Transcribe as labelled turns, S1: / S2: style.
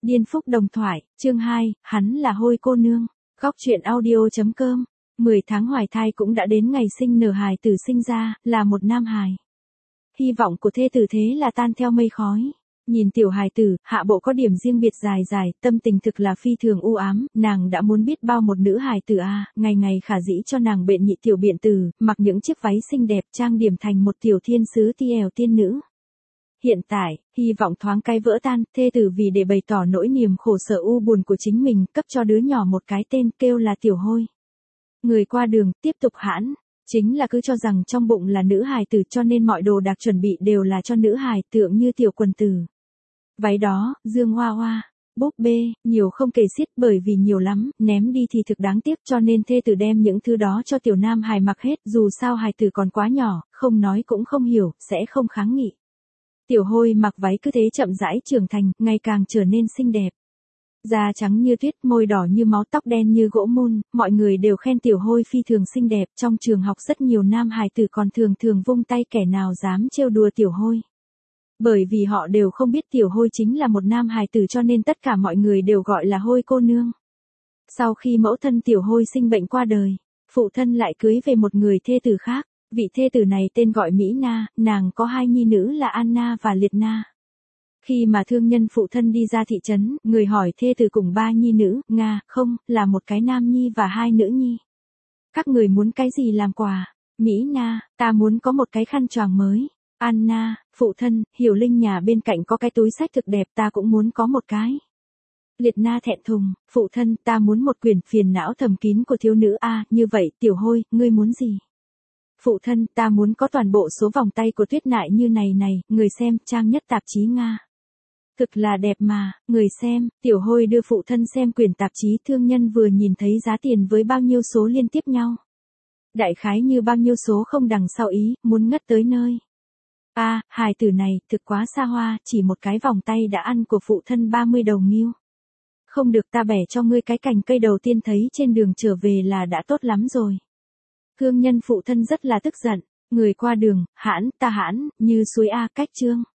S1: Điên Phúc Đồng Thoại, chương 2, hắn là Hôi cô nương. Góc truyện audio.com. 10 tháng hoài thai cũng đã đến ngày sinh nở hài tử sinh ra, là một nam hài. Hy vọng của thê tử thế là tan theo mây khói. Nhìn tiểu hài tử, hạ bộ có điểm riêng biệt dài dài, tâm tình thực là phi thường u ám, nàng đã muốn biết bao một nữ hài tử ngày ngày khả dĩ cho nàng bệnh nhị tiểu biện tử, mặc những chiếc váy xinh đẹp trang điểm thành một tiểu thiên sứ tièo tiên nữ. Hiện tại, hy vọng thoáng cái vỡ tan, thê tử vì để bày tỏ nỗi niềm khổ sở u buồn của chính mình, cấp cho đứa nhỏ một cái tên kêu là Tiểu Hôi. Người qua đường, tiếp tục hãn, chính là cứ cho rằng trong bụng là nữ hài tử cho nên mọi đồ đạc chuẩn bị đều là cho nữ hài, tượng như tiểu quần tử. Váy đó, dương hoa hoa, búp bê, nhiều không kể xiết, bởi vì nhiều lắm, ném đi thì thực đáng tiếc, cho nên thê tử đem những thứ đó cho tiểu nam hài mặc hết, dù sao hài tử còn quá nhỏ, không nói cũng không hiểu, sẽ không kháng nghị. Tiểu Hôi mặc váy cứ thế chậm rãi trưởng thành, ngày càng trở nên xinh đẹp. Da trắng như tuyết, môi đỏ như máu, tóc đen như gỗ mun, mọi người đều khen Tiểu Hôi phi thường xinh đẹp, trong trường học rất nhiều nam hài tử còn thường vung tay, kẻ nào dám trêu đùa Tiểu Hôi. Bởi vì họ đều không biết Tiểu Hôi chính là một nam hài tử cho nên tất cả mọi người đều gọi là Hôi cô nương. Sau khi mẫu thân Tiểu Hôi sinh bệnh qua đời, phụ thân lại cưới về một người thê tử khác. Vị thê tử này tên gọi Mỹ Na, nàng có hai nhi nữ là Anna và Liệt Na. Khi mà thương nhân phụ thân đi ra thị trấn, người hỏi thê tử cùng ba nhi nữ, Nga, không, là một cái nam nhi và hai nữ nhi. Các người muốn cái gì làm quà? Mỹ Na, ta muốn có một cái khăn choàng mới. Anna, phụ thân, Hiểu Linh nhà bên cạnh có cái túi xách thực đẹp, ta cũng muốn có một cái. Liệt Na thẹn thùng, phụ thân, ta muốn một quyển phiền não thầm kín của thiếu nữ. Như vậy, Tiểu Hôi, ngươi muốn gì? Phụ thân, ta muốn có toàn bộ số vòng tay của Tuyết Nại như này, người xem, trang nhất tạp chí Nga. Thực là đẹp mà, người xem, Tiểu Hôi đưa phụ thân xem quyển tạp chí, thương nhân vừa nhìn thấy giá tiền với bao nhiêu số liên tiếp nhau. Đại khái như bao nhiêu số không đằng sau ý, muốn ngất tới nơi. Hài tử này, thực quá xa hoa, chỉ một cái vòng tay đã ăn của phụ thân 30 đồng nghiêu. Không được, ta bẻ cho ngươi cái cành cây đầu tiên thấy trên đường trở về là đã tốt lắm rồi. Thương nhân phụ thân rất là tức giận, người qua đường, hãn, ta hãn, như suối cách chương.